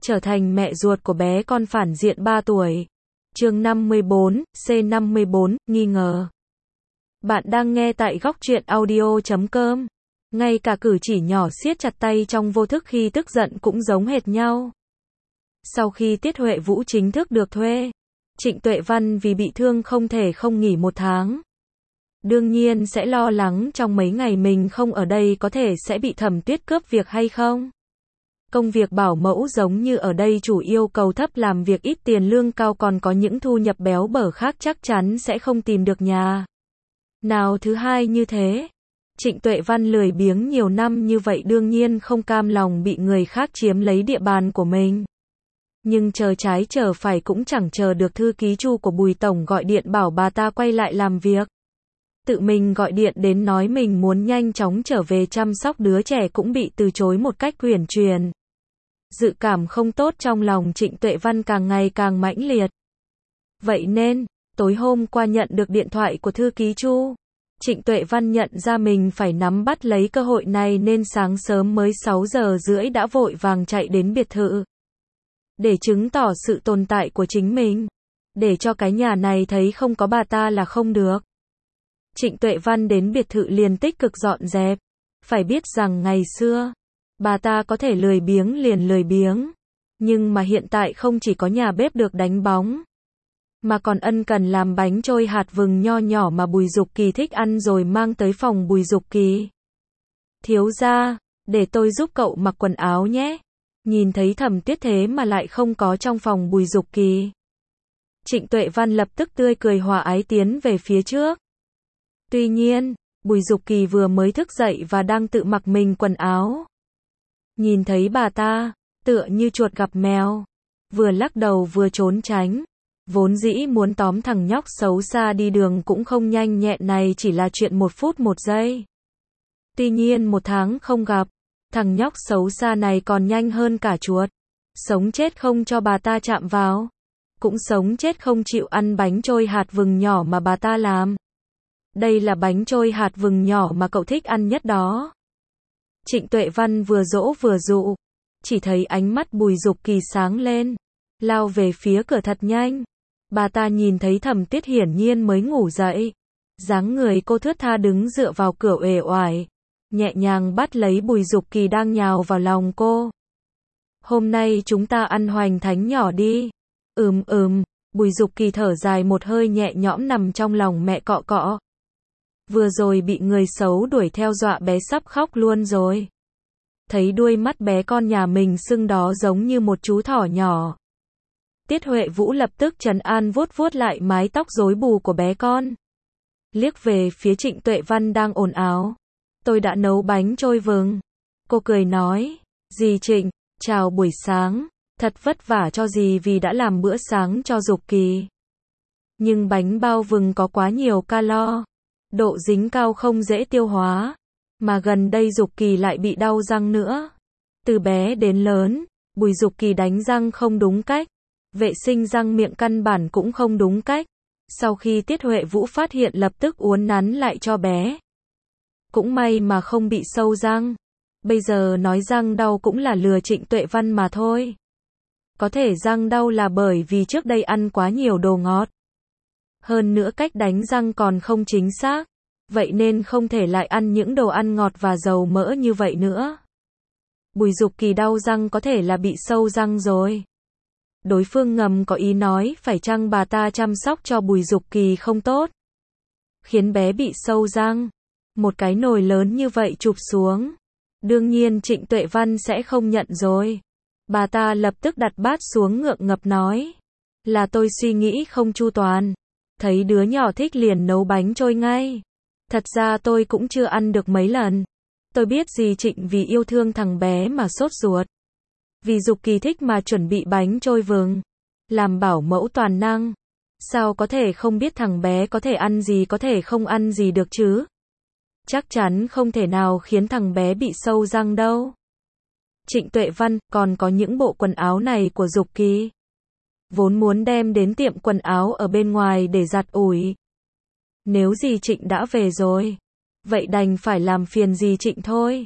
trở thành mẹ ruột của bé con phản diện 3 tuổi. Chương 54, C54, nghi ngờ. Bạn đang nghe tại góc truyện audio.com. Ngay cả cử chỉ nhỏ siết chặt tay trong vô thức khi tức giận cũng giống hệt nhau. Sau khi Tiết Huệ Vũ chính thức được thuê, Trịnh Tuệ Văn vì bị thương không thể không nghỉ 1 tháng. Đương nhiên sẽ lo lắng trong mấy ngày mình không ở đây có thể sẽ bị Thẩm Tuyết cướp việc hay không. Công việc bảo mẫu giống như ở đây chủ yêu cầu thấp, làm việc ít, tiền lương cao, còn có những thu nhập béo bở khác chắc chắn sẽ không tìm được nhà nào thứ hai như thế. Trịnh Tuệ Văn lười biếng nhiều năm như vậy đương nhiên không cam lòng bị người khác chiếm lấy địa bàn của mình. Nhưng chờ trái chờ phải cũng chẳng chờ được thư ký Chu của Bùi Tổng gọi điện bảo bà ta quay lại làm việc. Tự mình gọi điện đến nói mình muốn nhanh chóng trở về chăm sóc đứa trẻ cũng bị từ chối một cách uyển chuyển. Dự cảm không tốt trong lòng Trịnh Tuệ Văn càng ngày càng mãnh liệt. Vậy nên, tối hôm qua nhận được điện thoại của thư ký Chu, Trịnh Tuệ Văn nhận ra mình phải nắm bắt lấy cơ hội này nên sáng sớm mới 6 giờ rưỡi đã vội vàng chạy đến biệt thự. Để chứng tỏ sự tồn tại của chính mình. Để cho cái nhà này thấy không có bà ta là không được. Trịnh Tuệ Văn đến biệt thự liền tích cực dọn dẹp. Phải biết rằng ngày xưa, bà ta có thể lười biếng liền lười biếng. Nhưng mà hiện tại không chỉ có nhà bếp được đánh bóng, mà còn ân cần làm bánh trôi hạt vừng nho nhỏ mà Bùi Dục Kỳ thích ăn rồi mang tới phòng Bùi Dục Kỳ. Thiếu gia, để tôi giúp cậu mặc quần áo nhé. Nhìn thấy Thẩm Tuyết thế mà lại không có trong phòng Bùi Dục Kỳ, Trịnh Tuệ Văn lập tức tươi cười hòa ái tiến về phía trước. Tuy nhiên, Bùi Dục Kỳ vừa mới thức dậy và đang tự mặc mình quần áo. Nhìn thấy bà ta, tựa như chuột gặp mèo, vừa lắc đầu vừa trốn tránh. Vốn dĩ muốn tóm thằng nhóc xấu xa đi đường cũng không nhanh nhẹn này chỉ là chuyện 1 phút 1 giây. Tuy nhiên 1 tháng không gặp, thằng nhóc xấu xa này còn nhanh hơn cả chuột. Sống chết không cho bà ta chạm vào. Cũng sống chết không chịu ăn bánh trôi hạt vừng nhỏ mà bà ta làm. Đây là bánh trôi hạt vừng nhỏ mà cậu thích ăn nhất đó. Trịnh Tuệ Văn vừa dỗ vừa dụ. Chỉ thấy ánh mắt Bùi Dục Kỳ sáng lên, lao về phía cửa thật nhanh. Bà ta nhìn thấy Thẩm Tuyết hiển nhiên mới ngủ dậy. Dáng người cô thướt tha đứng dựa vào cửa uể oải, nhẹ nhàng bắt lấy Bùi Dục Kỳ đang nhào vào lòng cô. Hôm nay chúng ta ăn hoành thánh nhỏ đi. Bùi Dục Kỳ thở dài một hơi nhẹ nhõm nằm trong lòng mẹ cọ cọ. Vừa rồi bị người xấu đuổi theo dọa bé sắp khóc luôn rồi. Thấy đuôi mắt bé con nhà mình sưng đó giống như một chú thỏ nhỏ. Tiết Huệ Vũ lập tức trấn an vuốt vuốt lại mái tóc rối bù của bé con. Liếc về phía Trịnh Tuệ Văn đang ồn ào. Tôi đã nấu bánh trôi vừng. Cô cười nói, dì Trịnh, chào buổi sáng, thật vất vả cho dì vì đã làm bữa sáng cho Dục Kỳ. Nhưng bánh bao vừng có quá nhiều calo, độ dính cao không dễ tiêu hóa, mà gần đây Dục Kỳ lại bị đau răng nữa. Từ bé đến lớn, Bùi Dục Kỳ đánh răng không đúng cách, vệ sinh răng miệng căn bản cũng không đúng cách. Sau khi Tiết Huệ Vũ phát hiện lập tức uốn nắn lại cho bé. Cũng may mà không bị sâu răng. Bây giờ nói răng đau cũng là lừa Trịnh Tuệ Văn mà thôi. Có thể răng đau là bởi vì trước đây ăn quá nhiều đồ ngọt. Hơn nữa cách đánh răng còn không chính xác. Vậy nên không thể lại ăn những đồ ăn ngọt và dầu mỡ như vậy nữa. Bùi Dục Kỳ đau răng có thể là bị sâu răng rồi. Đối phương ngầm có ý nói phải chăng bà ta chăm sóc cho Bùi Dục Kỳ không tốt, khiến bé bị sâu răng. Một cái nồi lớn như vậy chụp xuống, đương nhiên Trịnh Tuệ Văn sẽ không nhận rồi. Bà ta lập tức đặt bát xuống ngượng ngập nói, là tôi suy nghĩ không chu toàn. Thấy đứa nhỏ thích liền nấu bánh trôi ngay. Thật ra tôi cũng chưa ăn được mấy lần. Tôi biết dì Trịnh vì yêu thương thằng bé mà sốt ruột. Vì Dục Kỳ thích mà chuẩn bị bánh trôi vừng. Làm bảo mẫu toàn năng. Sao có thể không biết thằng bé có thể ăn gì có thể không ăn gì được chứ? Chắc chắn không thể nào khiến thằng bé bị sâu răng đâu. Trịnh Tuệ Văn, còn có những bộ quần áo này của Dục Kỳ. Vốn muốn đem đến tiệm quần áo ở bên ngoài để giặt ủi. Nếu dì Trịnh đã về rồi, vậy đành phải làm phiền dì Trịnh thôi.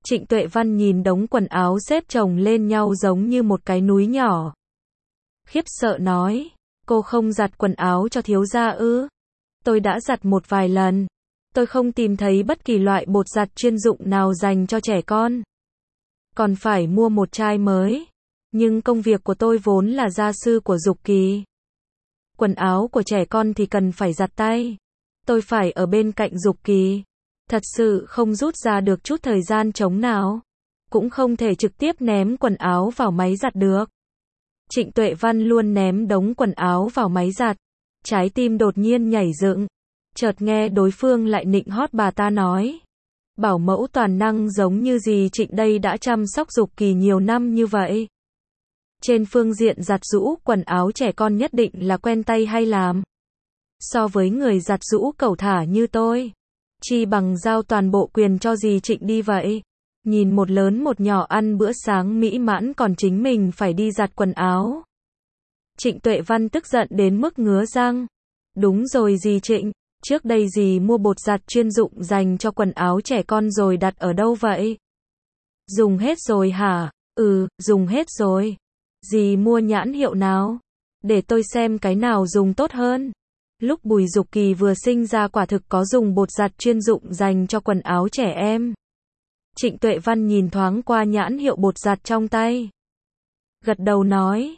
Trịnh Tuệ Văn nhìn đống quần áo xếp chồng lên nhau giống như một cái núi nhỏ. Khiếp sợ nói, cô không giặt quần áo cho thiếu gia ư? Tôi đã giặt một vài lần. Tôi không tìm thấy bất kỳ loại bột giặt chuyên dụng nào dành cho trẻ con. Còn phải mua một chai mới. Nhưng công việc của tôi vốn là gia sư của Dục Kỳ. Quần áo của trẻ con thì cần phải giặt tay. Tôi phải ở bên cạnh Dục Kỳ. Thật sự không rút ra được chút thời gian trống nào. Cũng không thể trực tiếp ném quần áo vào máy giặt được. Trịnh Tuệ Văn luôn ném đống quần áo vào máy giặt. Trái tim đột nhiên nhảy dựng. Chợt nghe đối phương lại nịnh hót bà ta nói. Bảo mẫu toàn năng giống như gì Trịnh đây đã chăm sóc Dục Kỳ nhiều năm như vậy. Trên phương diện giặt giũ quần áo trẻ con nhất định là quen tay hay làm. So với người giặt giũ cẩu thả như tôi. Chi bằng giao toàn bộ quyền cho dì Trịnh đi vậy. Nhìn một lớn một nhỏ ăn bữa sáng mỹ mãn còn chính mình phải đi giặt quần áo. Trịnh Tuệ Văn tức giận đến mức ngứa răng. Đúng rồi dì Trịnh, trước đây dì mua bột giặt chuyên dụng dành cho quần áo trẻ con rồi đặt ở đâu vậy? Dùng hết rồi hả? Ừ, dùng hết rồi. Dì mua nhãn hiệu nào? Để tôi xem cái nào dùng tốt hơn. Lúc Bùi Dục Kỳ vừa sinh ra quả thực có dùng bột giặt chuyên dụng dành cho quần áo trẻ em. Trịnh Tuệ Văn nhìn thoáng qua nhãn hiệu bột giặt trong tay. Gật đầu nói,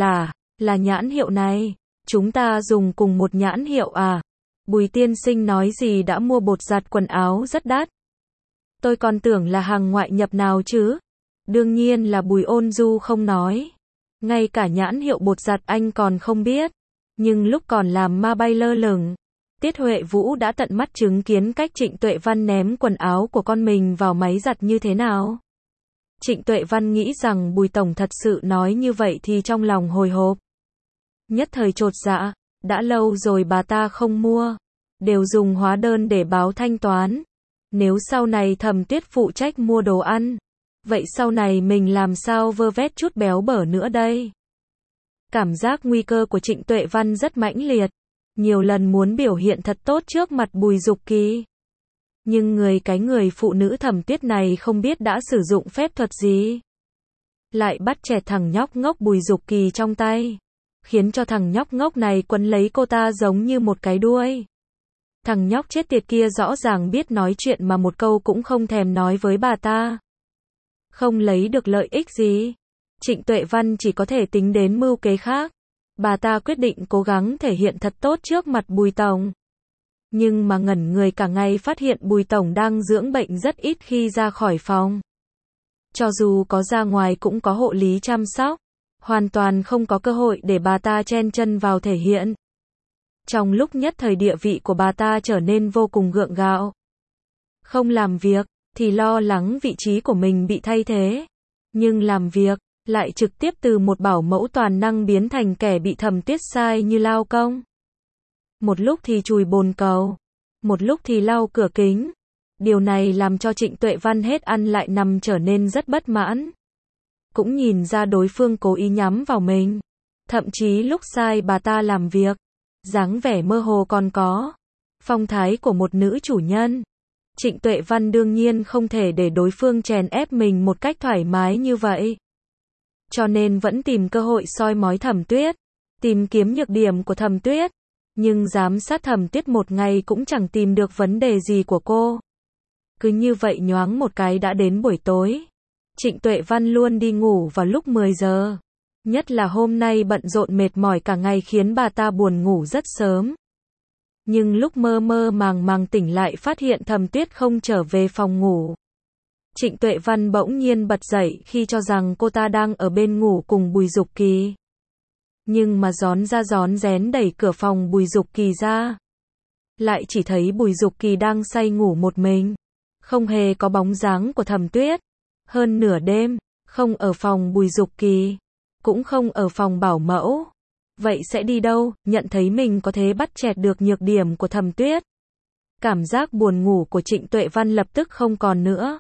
là nhãn hiệu này. Chúng ta dùng cùng một nhãn hiệu à? Bùi tiên sinh nói gì đã mua bột giặt quần áo rất đắt. Tôi còn tưởng là hàng ngoại nhập nào chứ. Đương nhiên là Bùi Ôn Du không nói. Ngay cả nhãn hiệu bột giặt anh còn không biết. Nhưng lúc còn làm ma bay lơ lửng, Tiết Huệ Vũ đã tận mắt chứng kiến cách Trịnh Tuệ Văn ném quần áo của con mình vào máy giặt như thế nào. Trịnh Tuệ Văn nghĩ rằng Bùi Tổng thật sự nói như vậy thì trong lòng hồi hộp. Nhất thời chột dạ, đã lâu rồi bà ta không mua, đều dùng hóa đơn để báo thanh toán. Nếu sau này Thẩm Tuyết phụ trách mua đồ ăn, vậy sau này mình làm sao vơ vét chút béo bở nữa đây? Cảm giác nguy cơ của Trịnh Tuệ Văn rất mãnh liệt, nhiều lần muốn biểu hiện thật tốt trước mặt Bùi Dục Kỳ. Nhưng người phụ nữ Thẩm Tuyết này không biết đã sử dụng phép thuật gì. Lại bắt chẹt thằng nhóc ngốc Bùi Dục Kỳ trong tay, khiến cho thằng nhóc ngốc này quấn lấy cô ta giống như một cái đuôi. Thằng nhóc chết tiệt kia rõ ràng biết nói chuyện mà một câu cũng không thèm nói với bà ta. Không lấy được lợi ích gì. Trịnh Tuệ Văn chỉ có thể tính đến mưu kế khác. Bà ta quyết định cố gắng thể hiện thật tốt trước mặt Bùi Tổng. Nhưng mà ngẩn người cả ngày phát hiện Bùi Tổng đang dưỡng bệnh rất ít khi ra khỏi phòng. Cho dù có ra ngoài cũng có hộ lý chăm sóc. Hoàn toàn không có cơ hội để bà ta chen chân vào thể hiện. Trong lúc nhất thời địa vị của bà ta trở nên vô cùng gượng gạo. Không làm việc, thì lo lắng vị trí của mình bị thay thế. Nhưng làm việc, lại trực tiếp từ một bảo mẫu toàn năng biến thành kẻ bị Thẩm Tuyết sai như lao công. Một lúc thì chùi bồn cầu, một lúc thì lau cửa kính. Điều này làm cho Trịnh Tuệ Văn hết ăn lại nằm trở nên rất bất mãn. Cũng nhìn ra đối phương cố ý nhắm vào mình. Thậm chí lúc sai bà ta làm việc, dáng vẻ mơ hồ còn có phong thái của một nữ chủ nhân. Trịnh Tuệ Văn đương nhiên không thể để đối phương chèn ép mình một cách thoải mái như vậy. Cho nên vẫn tìm cơ hội soi mói Thẩm Tuyết, tìm kiếm nhược điểm của Thẩm Tuyết. Nhưng giám sát Thẩm Tuyết một ngày cũng chẳng tìm được vấn đề gì của cô. Cứ như vậy nhoáng một cái đã đến buổi tối. Trịnh Tuệ Văn luôn đi ngủ vào lúc 10 giờ. Nhất là hôm nay bận rộn mệt mỏi cả ngày khiến bà ta buồn ngủ rất sớm. Nhưng lúc mơ mơ màng màng tỉnh lại phát hiện Thẩm Tuyết không trở về phòng ngủ. Trịnh Tuệ Văn bỗng nhiên bật dậy khi cho rằng cô ta đang ở bên ngủ cùng Bùi Dục Kỳ. Nhưng mà rón ra rón rén đẩy cửa phòng Bùi Dục Kỳ ra. Lại chỉ thấy Bùi Dục Kỳ đang say ngủ một mình. Không hề có bóng dáng của Thẩm Tuyết. Hơn nửa đêm, không ở phòng Bùi Dục Kỳ, cũng không ở phòng bảo mẫu. Vậy sẽ đi đâu? Nhận thấy mình có thể bắt chẹt được nhược điểm của Thẩm Tuyết. Cảm giác buồn ngủ của Trịnh Tuệ Văn lập tức không còn nữa.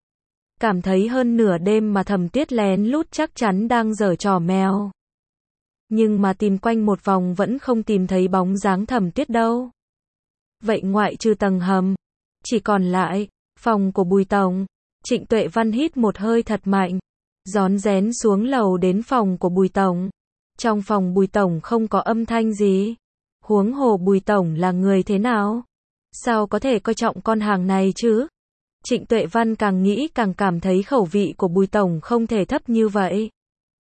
Cảm thấy hơn nửa đêm mà Thẩm Tuyết lén lút chắc chắn đang giở trò mèo. Nhưng mà tìm quanh một vòng vẫn không tìm thấy bóng dáng Thẩm Tuyết đâu. Vậy ngoại trừ tầng hầm, chỉ còn lại phòng của Bùi Tổng. Trịnh Tuệ Văn hít một hơi thật mạnh, rón rén xuống lầu đến phòng của Bùi Tổng. Trong phòng Bùi Tổng không có âm thanh gì. Huống hồ Bùi Tổng là người thế nào? Sao có thể coi trọng con hàng này chứ? Trịnh Tuệ Văn càng nghĩ càng cảm thấy khẩu vị của Bùi Tổng không thể thấp như vậy.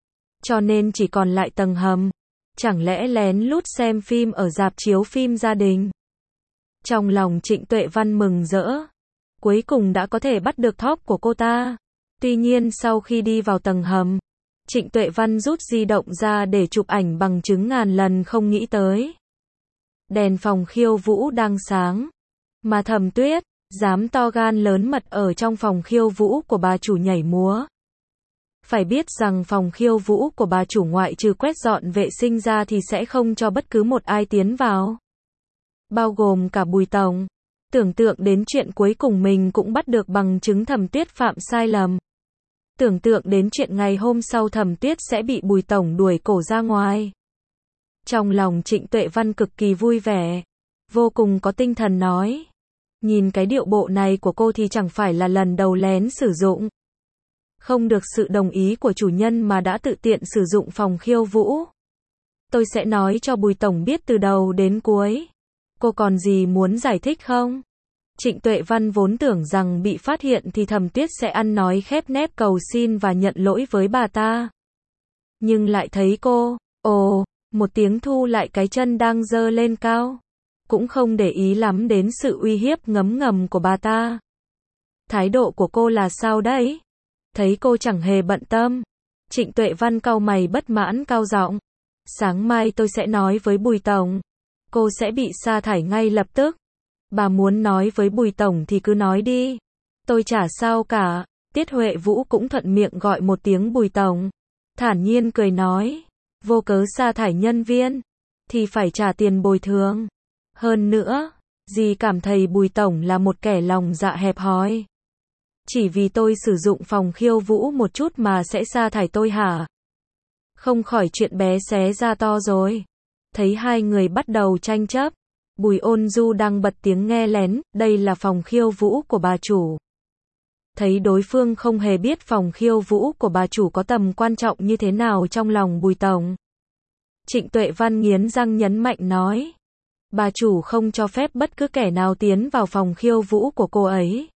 Cho nên chỉ còn lại tầng hầm. Chẳng lẽ lén lút xem phim ở rạp chiếu phim gia đình? Trong lòng Trịnh Tuệ Văn mừng rỡ. Cuối cùng đã có thể bắt được top của cô ta. Tuy nhiên sau khi đi vào tầng hầm, Trịnh Tuệ Văn rút di động ra để chụp ảnh bằng chứng ngàn lần không nghĩ tới. Đèn phòng khiêu vũ đang sáng. Mà Thẩm Tuyết, dám to gan lớn mật ở trong phòng khiêu vũ của bà chủ nhảy múa. Phải biết rằng phòng khiêu vũ của bà chủ ngoại trừ quét dọn vệ sinh ra thì sẽ không cho bất cứ một ai tiến vào. Bao gồm cả Bùi Tổng. Tưởng tượng đến chuyện cuối cùng mình cũng bắt được bằng chứng Thẩm Tuyết phạm sai lầm. Tưởng tượng đến chuyện ngày hôm sau Thẩm Tuyết sẽ bị Bùi Tổng đuổi cổ ra ngoài. Trong lòng Trịnh Tuệ Văn cực kỳ vui vẻ. Vô cùng có tinh thần nói. Nhìn cái điệu bộ này của cô thì chẳng phải là lần đầu lén sử dụng. Không được sự đồng ý của chủ nhân mà đã tự tiện sử dụng phòng khiêu vũ. Tôi sẽ nói cho Bùi Tổng biết từ đầu đến cuối. Cô còn gì muốn giải thích không? Trịnh Tuệ Văn vốn tưởng rằng bị phát hiện thì Thẩm Tuyết sẽ ăn nói khép nép cầu xin và nhận lỗi với bà ta. Nhưng lại thấy cô, một tiếng thu lại cái chân đang giơ lên cao. Cũng không để ý lắm đến sự uy hiếp ngấm ngầm của bà ta. Thái độ của cô là sao đấy? Thấy cô chẳng hề bận tâm. Trịnh Tuệ Văn cau mày bất mãn cao giọng. Sáng mai tôi sẽ nói với Bùi Tổng. Cô sẽ bị sa thải ngay lập tức. Bà muốn nói với Bùi Tổng thì cứ nói đi. Tôi chả sao cả. Tiết Huệ Vũ cũng thuận miệng gọi một tiếng Bùi Tổng. Thản nhiên cười nói. Vô cớ sa thải nhân viên. Thì phải trả tiền bồi thường. Hơn nữa, dì cảm thấy Bùi Tổng là một kẻ lòng dạ hẹp hòi. Chỉ vì tôi sử dụng phòng khiêu vũ một chút mà sẽ sa thải tôi hả? Không khỏi chuyện bé xé ra to rồi. Thấy hai người bắt đầu tranh chấp. Bùi Ôn Du đang bật tiếng nghe lén, đây là phòng khiêu vũ của bà chủ. Thấy đối phương không hề biết phòng khiêu vũ của bà chủ có tầm quan trọng như thế nào trong lòng Bùi Tổng. Trịnh Tuệ Văn nghiến răng nhấn mạnh nói. Bà chủ không cho phép bất cứ kẻ nào tiến vào phòng khiêu vũ của cô ấy.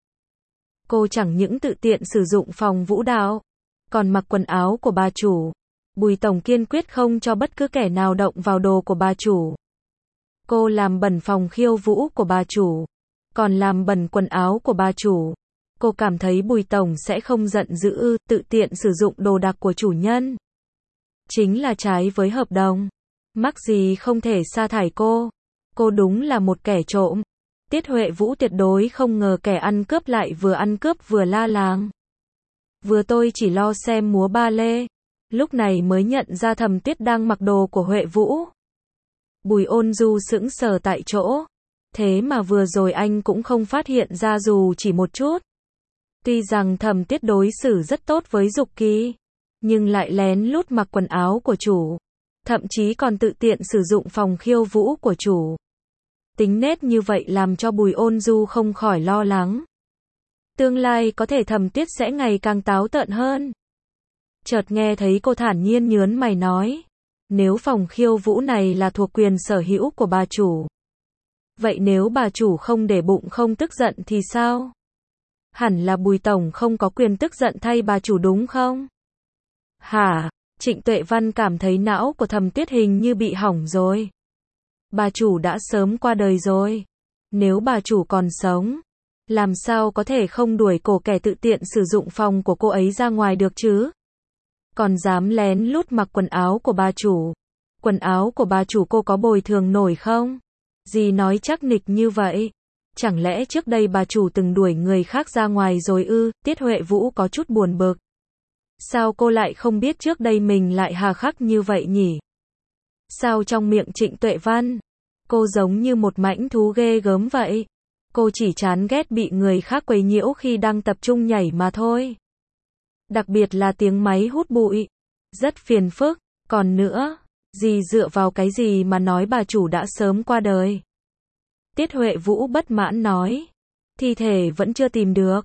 Cô chẳng những tự tiện sử dụng phòng vũ đạo, còn mặc quần áo của bà chủ. Bùi Tổng kiên quyết không cho bất cứ kẻ nào động vào đồ của bà chủ. Cô làm bẩn phòng khiêu vũ của bà chủ, còn làm bẩn quần áo của bà chủ. Cô cảm thấy Bùi Tổng sẽ không giận dữ ư, tự tiện sử dụng đồ đạc của chủ nhân. Chính là trái với hợp đồng. Mắc gì không thể sa thải cô. Cô đúng là một kẻ trộm. Tiết Huệ Vũ tuyệt đối không ngờ kẻ ăn cướp lại vừa ăn cướp vừa la làng. Vừa tôi chỉ lo xem múa ba lê. Lúc này mới nhận ra Thẩm Tuyết đang mặc đồ của Huệ Vũ. Bùi Ôn Du sững sờ tại chỗ. Thế mà vừa rồi anh cũng không phát hiện ra dù chỉ một chút. Tuy rằng Thẩm Tuyết đối xử rất tốt với Dục Kỳ, nhưng lại lén lút mặc quần áo của chủ. Thậm chí còn tự tiện sử dụng phòng khiêu vũ của chủ. Tính nết như vậy làm cho Bùi Ôn Du không khỏi lo lắng. Tương lai có thể Thẩm Tuyết sẽ ngày càng táo tợn hơn. Chợt nghe thấy cô thản nhiên nhớn mày nói. Nếu phòng khiêu vũ này là thuộc quyền sở hữu của bà chủ. Vậy nếu bà chủ không để bụng không tức giận thì sao? Hẳn là Bùi Tổng không có quyền tức giận thay bà chủ đúng không? Hả? Trịnh Tuệ Văn cảm thấy não của Thẩm Tuyết hình như bị hỏng rồi. Bà chủ đã sớm qua đời rồi. Nếu bà chủ còn sống, làm sao có thể không đuổi cổ kẻ tự tiện sử dụng phòng của cô ấy ra ngoài được chứ? Còn dám lén lút mặc quần áo của bà chủ. Quần áo của bà chủ cô có bồi thường nổi không? Dì nói chắc nịch như vậy. Chẳng lẽ trước đây bà chủ từng đuổi người khác ra ngoài rồi ư? Tiết Huệ Vũ có chút buồn bực. Sao cô lại không biết trước đây mình lại hà khắc như vậy nhỉ? Sao trong miệng Trịnh Tuệ Văn, cô giống như một mãnh thú ghê gớm vậy? Cô chỉ chán ghét bị người khác quấy nhiễu khi đang tập trung nhảy mà thôi. Đặc biệt là tiếng máy hút bụi. Rất phiền phức. Còn nữa, dì dựa vào cái gì mà nói bà chủ đã sớm qua đời? Tiết Huệ Vũ bất mãn nói. Thi thể vẫn chưa tìm được.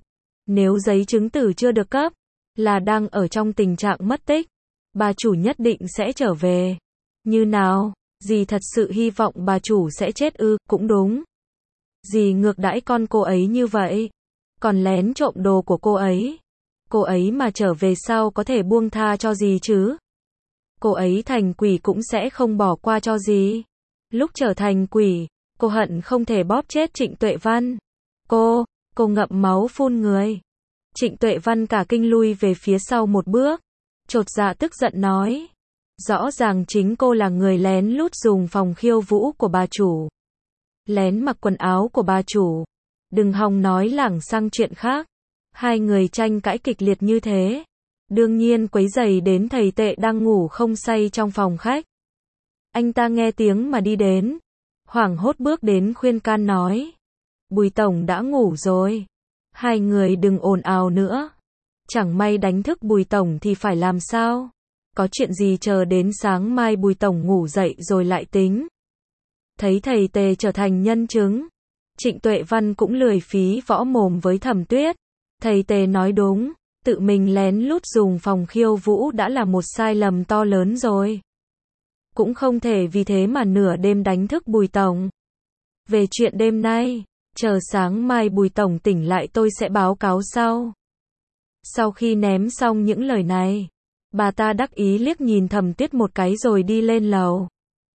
Nếu giấy chứng tử chưa được cấp, là đang ở trong tình trạng mất tích. Bà chủ nhất định sẽ trở về. Như nào? Dì thật sự hy vọng bà chủ sẽ chết ư? Cũng đúng. Dì ngược đãi con cô ấy như vậy. Còn lén trộm đồ của cô ấy. Cô ấy mà trở về sau có thể buông tha cho dì chứ? Cô ấy thành quỷ cũng sẽ không bỏ qua cho dì. Lúc trở thành quỷ, cô hận không thể bóp chết Trịnh Tuệ Văn. Cô ngậm máu phun người. Trịnh Tuệ Văn cả kinh lui về phía sau một bước. Chột dạ tức giận nói. Rõ ràng chính cô là người lén lút dùng phòng khiêu vũ của bà chủ. Lén mặc quần áo của bà chủ. Đừng hòng nói lảng sang chuyện khác. Hai người tranh cãi kịch liệt như thế. Đương nhiên quấy rầy đến thầy Tệ đang ngủ không say trong phòng khách. Anh ta nghe tiếng mà đi đến. Hoảng hốt bước đến khuyên can nói. Bùi tổng đã ngủ rồi. Hai người đừng ồn ào nữa. Chẳng may đánh thức Bùi tổng thì phải làm sao? Có chuyện gì chờ đến sáng mai Bùi tổng ngủ dậy rồi lại tính. Thấy thầy Tề trở thành nhân chứng. Trịnh Tuệ Văn cũng lười phí võ mồm với Thẩm Tuyết. Thầy Tề nói đúng. Tự mình lén lút dùng phòng khiêu vũ đã là một sai lầm to lớn rồi. Cũng không thể vì thế mà nửa đêm đánh thức Bùi tổng. Về chuyện đêm nay, chờ sáng mai Bùi tổng tỉnh lại tôi sẽ báo cáo sau. Sau khi ném xong những lời này, bà ta đắc ý liếc nhìn Thẩm Tuyết một cái rồi đi lên lầu.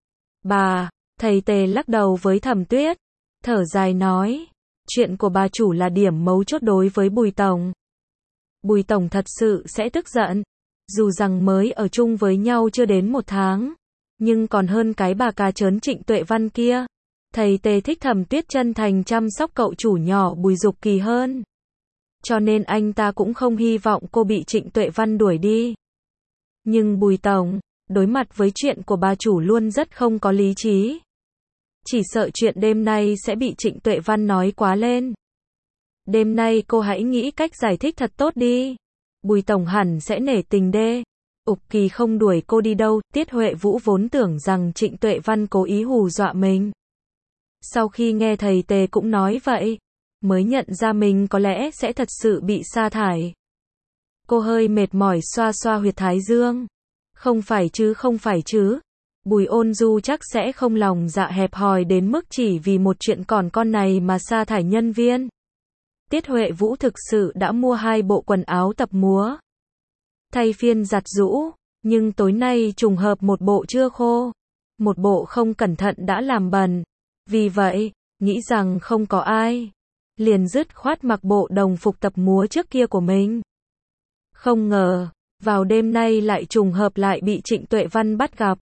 Thầy Tề lắc đầu với Thẩm Tuyết, thở dài nói, chuyện của bà chủ là điểm mấu chốt đối với Bùi tổng. Bùi tổng thật sự sẽ tức giận, dù rằng mới ở chung với nhau chưa đến 1 tháng, nhưng còn hơn cái bà cà trớn Trịnh Tuệ Văn kia. Thầy Tề thích Thẩm Tuyết chân thành chăm sóc cậu chủ nhỏ Bùi Dục Kỳ hơn. Cho nên anh ta cũng không hy vọng cô bị Trịnh Tuệ Văn đuổi đi. Nhưng Bùi tổng, đối mặt với chuyện của bà chủ luôn rất không có lý trí. Chỉ sợ chuyện đêm nay sẽ bị Trịnh Tuệ Văn nói quá lên. Đêm nay cô hãy nghĩ cách giải thích thật tốt đi. Bùi tổng hẳn sẽ nể tình đê. Ục Kỳ không đuổi cô đi đâu. Tiết Huệ Vũ vốn tưởng rằng Trịnh Tuệ Văn cố ý hù dọa mình. Sau khi nghe thầy Tề cũng nói vậy, mới nhận ra mình có lẽ sẽ thật sự bị sa thải. Cô hơi mệt mỏi xoa xoa huyệt thái dương. Không phải chứ. Bùi Ôn Du chắc sẽ không lòng dạ hẹp hòi đến mức chỉ vì một chuyện còn con này mà sa thải nhân viên. Tiết Huệ Vũ thực sự đã mua 2 bộ quần áo tập múa. Thay phiên giặt giũ, nhưng tối nay trùng hợp một bộ chưa khô. Một bộ không cẩn thận đã làm bẩn. Vì vậy, nghĩ rằng không có ai, liền dứt khoát mặc bộ đồng phục tập múa trước kia của mình. Không ngờ, vào đêm nay lại trùng hợp lại bị Trịnh Tuệ Văn bắt gặp.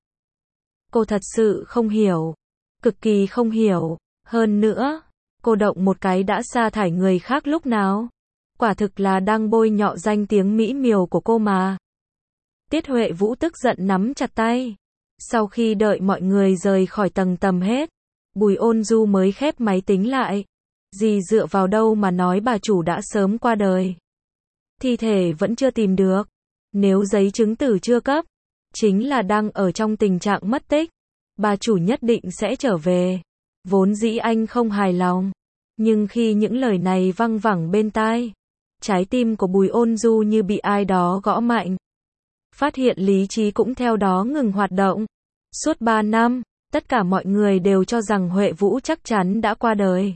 Cô thật sự không hiểu, cực kỳ không hiểu, hơn nữa, cô động một cái đã sa thải người khác lúc nào. Quả thực là đang bôi nhọ danh tiếng mỹ miều của cô mà. Tiết Huệ Vũ tức giận nắm chặt tay. Sau khi đợi mọi người rời khỏi tầng tầm hết, Bùi Ôn Du mới khép máy tính lại. Dì dựa vào đâu mà nói bà chủ đã sớm qua đời. Thi thể vẫn chưa tìm được. Nếu giấy chứng tử chưa cấp, chính là đang ở trong tình trạng mất tích. Bà chủ nhất định sẽ trở về. Vốn dĩ anh không hài lòng. Nhưng khi những lời này văng vẳng bên tai, trái tim của Bùi Ôn Du như bị ai đó gõ mạnh. Phát hiện lý trí cũng theo đó ngừng hoạt động. Suốt 3 năm, tất cả mọi người đều cho rằng Huệ Vũ chắc chắn đã qua đời.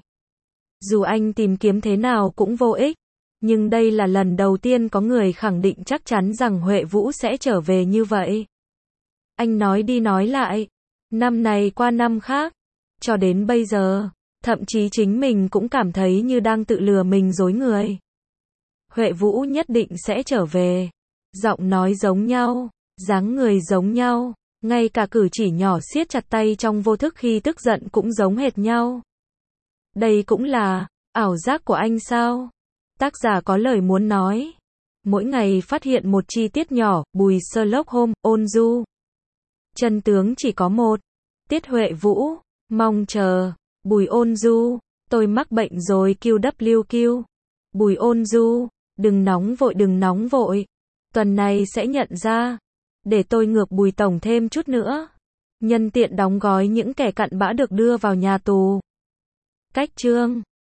Dù anh tìm kiếm thế nào cũng vô ích. Nhưng đây là lần đầu tiên có người khẳng định chắc chắn rằng Huệ Vũ sẽ trở về như vậy. Anh nói đi nói lại. Năm này qua năm khác. Cho đến bây giờ, thậm chí chính mình cũng cảm thấy như đang tự lừa mình dối người. Huệ Vũ nhất định sẽ trở về. Giọng nói giống nhau, dáng người giống nhau, ngay cả cử chỉ nhỏ siết chặt tay trong vô thức khi tức giận cũng giống hệt nhau. Đây cũng là ảo giác của anh sao? Tác giả có lời muốn nói. Mỗi ngày phát hiện một chi tiết nhỏ. Bùi Sherlock Holmes, Ôn Du. Chân tướng chỉ có một. Tiết Huệ Vũ, mong chờ. Bùi Ôn Du, tôi mắc bệnh rồi QWQ. Bùi Ôn Du, đừng nóng vội. Tuần này sẽ nhận ra. Để tôi ngược Bùi tổng thêm chút nữa. Nhân tiện đóng gói những kẻ cặn bã được đưa vào nhà tù. Cách chương